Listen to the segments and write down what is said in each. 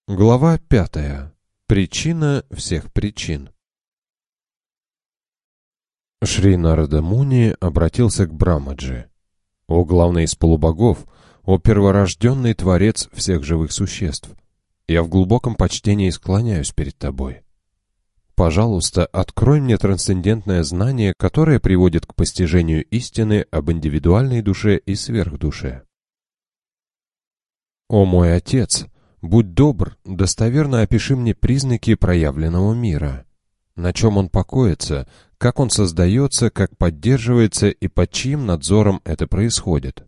Глава 5. Причина всех причин. Шри Нарада Муни обратился к Брамаджи. «О главный из полубогов, о перворожденный творец всех живых существ, я в глубоком почтении склоняюсь перед тобой. Пожалуйста, открой мне трансцендентное знание, которое приводит к постижению истины об индивидуальной душе и сверхдуше. О мой Отец, будь добр, достоверно опиши мне признаки проявленного мира. На чем он покоится, как он создается, как поддерживается и под чьим надзором это происходит.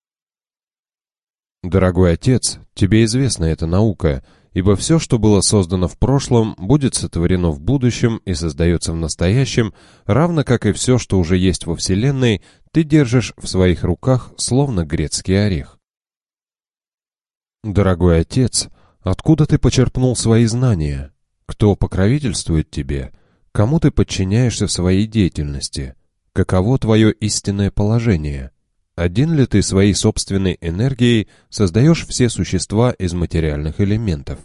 Дорогой Отец, тебе известна эта наука, ибо все, что было создано в прошлом, будет сотворено в будущем и создается в настоящем, равно как и все, что уже есть во Вселенной, ты держишь в своих руках, словно грецкий орех. Дорогой Отец, откуда ты почерпнул свои знания? Кто покровительствует тебе? Кому ты подчиняешься в своей деятельности? Каково твое истинное положение? Один ли ты своей собственной энергией создаешь все существа из материальных элементов?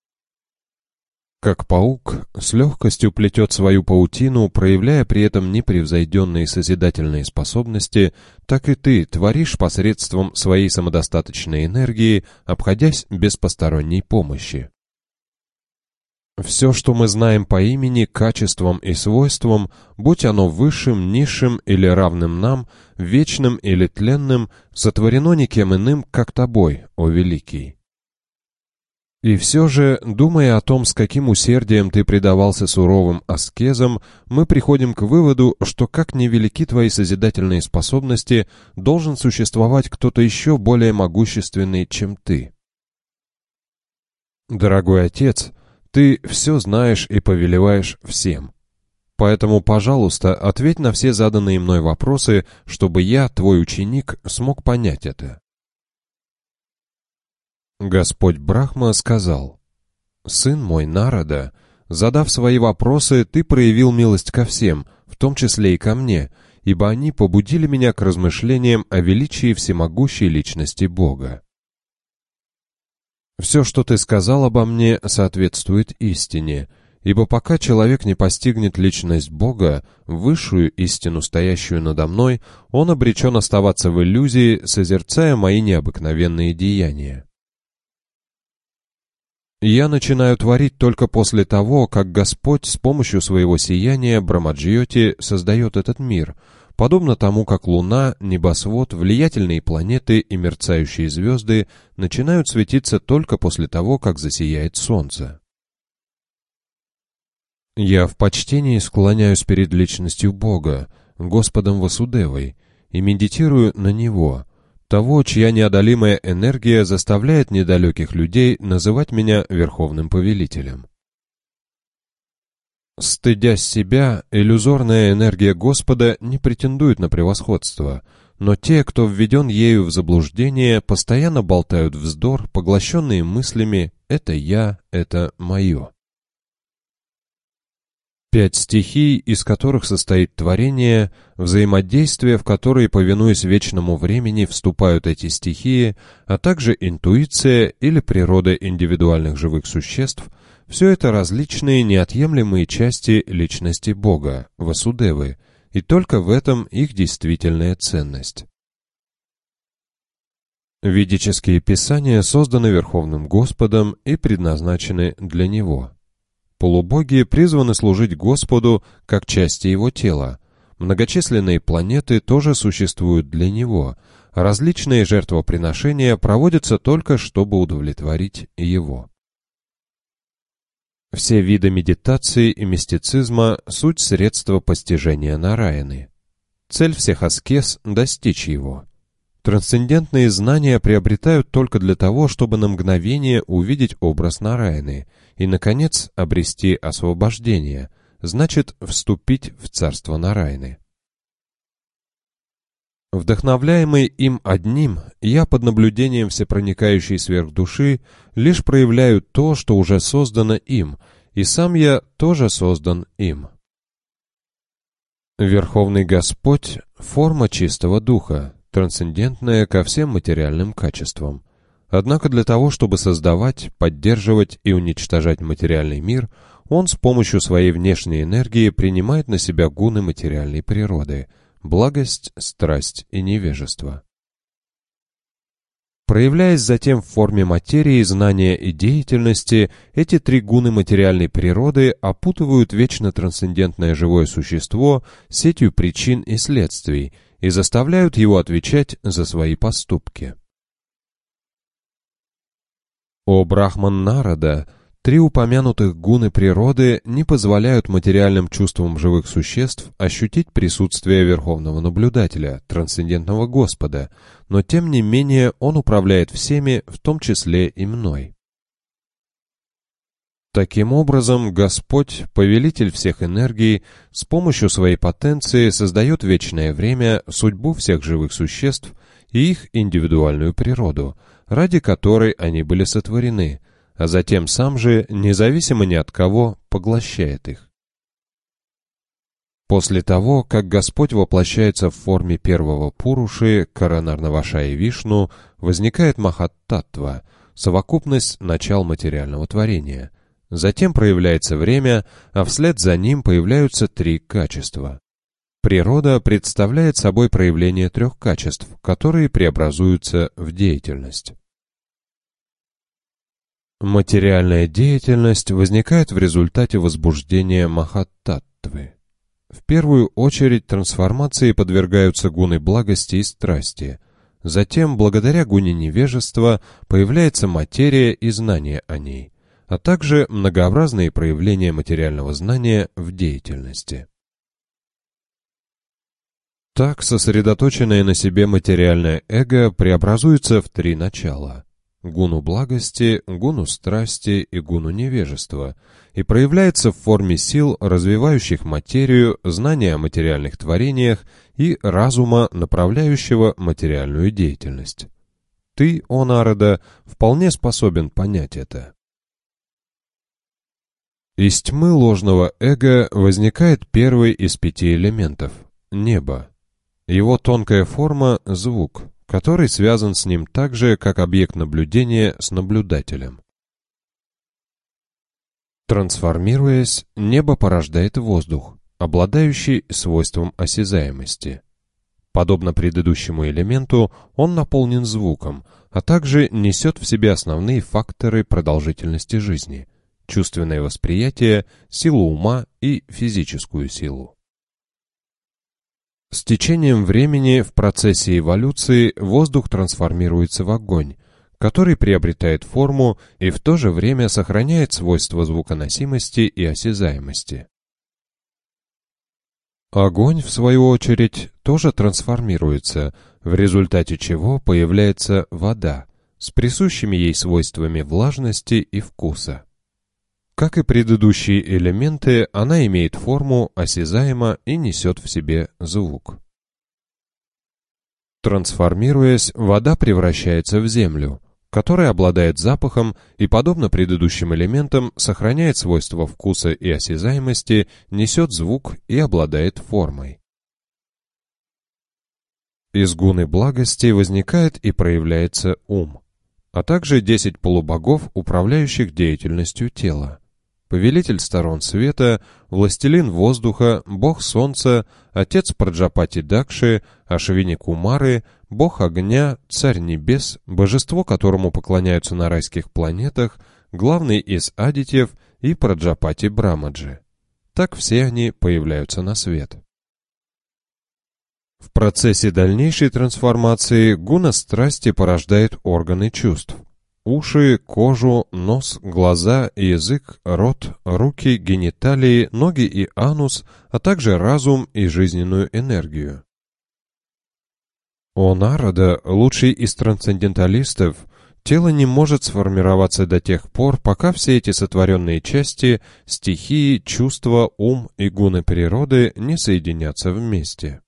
Как паук с легкостью плетет свою паутину, проявляя при этом непревзойденные созидательные способности, так и ты творишь посредством своей самодостаточной энергии, обходясь без посторонней помощи. Все, что мы знаем по имени, качествам и свойствам, будь оно высшим, низшим или равным нам, вечным или тленным, сотворено никем иным, как тобой, о Великий. И все же, думая о том, с каким усердием ты предавался суровым аскезам, мы приходим к выводу, что как ни велики твои созидательные способности, должен существовать кто-то еще более могущественный, чем ты. Дорогой Отец, ты все знаешь и повелеваешь всем. Поэтому, пожалуйста, ответь на все заданные мной вопросы, чтобы я, твой ученик, смог понять это. Господь Брахма сказал: «Сын мой Нарада, задав свои вопросы, ты проявил милость ко всем, в том числе и ко мне, ибо они побудили меня к размышлениям о величии всемогущей личности Бога. Все, что ты сказал обо мне, соответствует истине, ибо пока человек не постигнет личность Бога, высшую истину, стоящую надо мной, он обречен оставаться в иллюзии, созерцая мои необыкновенные деяния. Я начинаю творить только после того, как Господь с помощью своего сияния Брамаджьоти создает этот мир, подобно тому, как Луна, небосвод, влиятельные планеты и мерцающие звезды начинают светиться только после того, как засияет Солнце. Я в почтении склоняюсь перед личностью Бога, Господом Васудевой, и медитирую на Него, того, чья неодолимая энергия заставляет недалеких людей называть меня Верховным Повелителем. Стыдясь себя, иллюзорная энергия Господа не претендует на превосходство, но те, кто введен ею в заблуждение, постоянно болтают вздор, поглощенные мыслями «это я, это мое». 5 стихий, из которых состоит творение, взаимодействие, в которые, повинуясь вечному времени, вступают эти стихии, а также интуиция или природа индивидуальных живых существ, все это различные неотъемлемые части личности Бога, Васудевы, и только в этом их действительная ценность. Ведические писания созданы Верховным Господом и предназначены для Него. Полубоги призваны служить Господу как части Его тела. Многочисленные планеты тоже существуют для Него. Различные жертвоприношения проводятся только, чтобы удовлетворить Его. Все виды медитации и мистицизма — суть средства постижения Нараяны. Цель всех аскез — достичь Его. Трансцендентные знания приобретают только для того, чтобы на мгновение увидеть образ Нараяны и, наконец, обрести освобождение, значит, вступить в царство Нараяны. Вдохновляемый им одним, я под наблюдением всепроникающей сверхдуши лишь проявляю то, что уже создано им, и сам я тоже создан им. Верховный Господь — форма чистого духа, трансцендентная ко всем материальным качествам. Однако для того, чтобы создавать, поддерживать и уничтожать материальный мир, он с помощью своей внешней энергии принимает на себя гуны материальной природы – благость, страсть и невежество. Проявляясь затем в форме материи, знания и деятельности, эти три гуны материальной природы опутывают вечно трансцендентное живое существо сетью причин и следствий и заставляют его отвечать за свои поступки. О Брахман Нарада, три упомянутых гуны природы не позволяют материальным чувствам живых существ ощутить присутствие Верховного Наблюдателя, трансцендентного Господа, но тем не менее он управляет всеми, в том числе и мной. Таким образом, Господь, повелитель всех энергий, с помощью своей потенции создает вечное время, судьбу всех живых существ и их индивидуальную природу, ради которой они были сотворены, а затем сам же, независимо ни от кого, поглощает их. После того, как Господь воплощается в форме первого Пуруши, Каранарнавашаи Вишну, возникает Махаттаттва, совокупность начал материального творения. Затем проявляется время, а вслед за ним появляются три качества. Природа представляет собой проявление трех качеств, которые преобразуются в деятельность. Материальная деятельность возникает в результате возбуждения Махаттаттвы. В первую очередь трансформации подвергаются гуны благости и страсти. Затем, благодаря гуне невежества, появляется материя и знание о ней, а также многообразные проявления материального знания в деятельности. Так, сосредоточенное на себе материальное эго преобразуется в три начала – гуну благости, гуну страсти и гуну невежества, и проявляется в форме сил, развивающих материю, знания о материальных творениях и разума, направляющего материальную деятельность. Ты, о Нарада, вполне способен понять это. Из тьмы ложного эго возникает первый из пяти элементов – небо. Его тонкая форма – звук, который связан с ним так же, как объект наблюдения с наблюдателем. Трансформируясь, небо порождает воздух, обладающий свойством осязаемости. Подобно предыдущему элементу, он наполнен звуком, а также несет в себе основные факторы продолжительности жизни – чувственное восприятие, силу ума и физическую силу. С течением времени в процессе эволюции воздух трансформируется в огонь, который приобретает форму и в то же время сохраняет свойства звуконосимости и осязаемости. Огонь, в свою очередь, тоже трансформируется, в результате чего появляется вода с присущими ей свойствами влажности и вкуса. Как и предыдущие элементы, она имеет форму, осязаема и несет в себе звук. Трансформируясь, вода превращается в землю, которая обладает запахом и, подобно предыдущим элементам, сохраняет свойства вкуса и осязаемости, несет звук и обладает формой. Из гуны благости возникает и проявляется ум, а также 10 полубогов, управляющих деятельностью тела. Повелитель сторон света, властелин воздуха, бог солнца, отец Праджапати Дакши, Ашвини Кумары, бог огня, царь небес, божество, которому поклоняются на райских планетах, главный из адитьев и Праджапати Брамаджи. Так все они появляются на свет. В процессе дальнейшей трансформации гуна страсти порождает органы чувств. Уши, кожу, нос, глаза, язык, рот, руки, гениталии, ноги и анус, а также разум и жизненную энергию. О Нарада, лучший из трансценденталистов, тело не может сформироваться до тех пор, пока все эти сотворенные части, стихии, чувства, ум и гуны природы не соединятся вместе.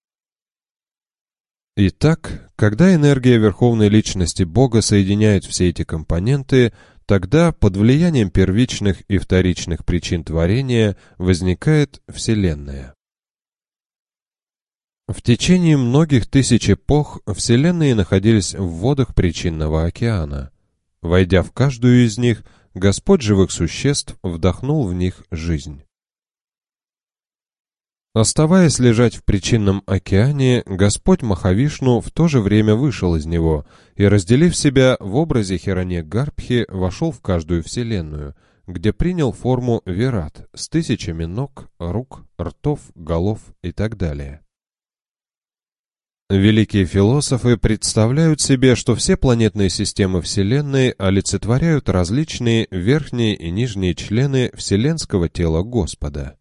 Итак, когда энергия Верховной Личности Бога соединяет все эти компоненты, тогда под влиянием первичных и вторичных причин творения возникает Вселенная. В течение многих тысяч эпох вселенные находились в водах причинного океана. Войдя в каждую из них, Господь живых существ вдохнул в них жизнь. Оставаясь лежать в причинном океане, Господь Махавишну в то же время вышел из него и, разделив себя в образе Хиранья-Гарбхи, вошел в каждую вселенную, где принял форму Вират с тысячами ног, рук, ртов, голов и так далее. Великие философы представляют себе, что все планетные системы Вселенной олицетворяют различные верхние и нижние члены вселенского тела Господа.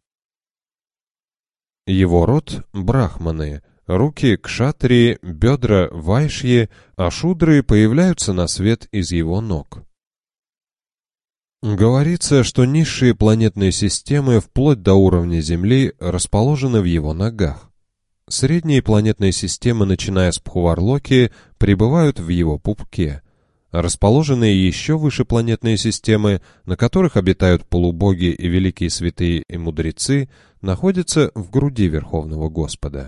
Его род – брахманы, руки – кшатрии, бедра – вайшьи, а шудры появляются на свет из его ног. Говорится, что низшие планетные системы вплоть до уровня Земли расположены в его ногах. Средние планетные системы, начиная с Пхуварлоки, пребывают в его пупке. Расположенные еще выше планетные системы, на которых обитают полубоги и великие святые и мудрецы, находятся в груди Верховного Господа.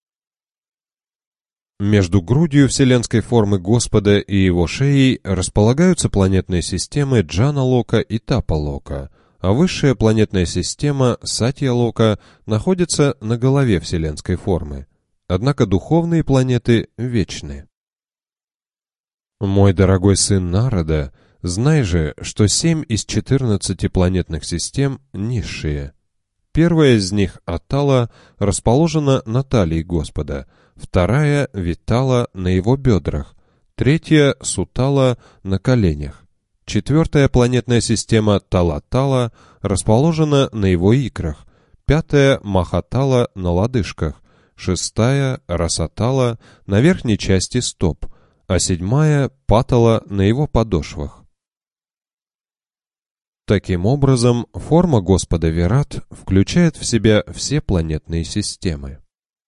Между грудью вселенской формы Господа и его шеей располагаются планетные системы Джана-Лока и Тапа-Лока, а высшая планетная система Сатья-Лока находится на голове вселенской формы. Однако духовные планеты вечны. Мой дорогой сын Нарада, знай же, что 7 из 14 планетных систем низшие. Первая из них, Атала, расположена на талии Господа, вторая, Витала, на его бедрах, третья, Сутала, на коленях. Четвертая планетная система Талатала расположена на его икрах, пятая, Махатала, на лодыжках, шестая, Расатала, на верхней части стоп, а седьмая, Патала, на его подошвах. Таким образом, форма Господа Вират включает в себя все планетные системы.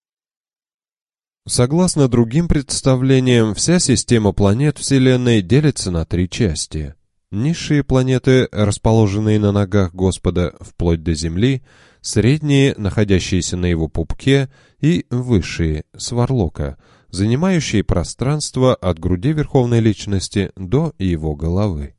Согласно другим представлениям, вся система планет Вселенной делится на 3 части. Низшие планеты, расположенные на ногах Господа вплоть до Земли, средние, находящиеся на его пупке, и высшие, Сварлока, занимающие пространство от груди Верховной Личности до его головы.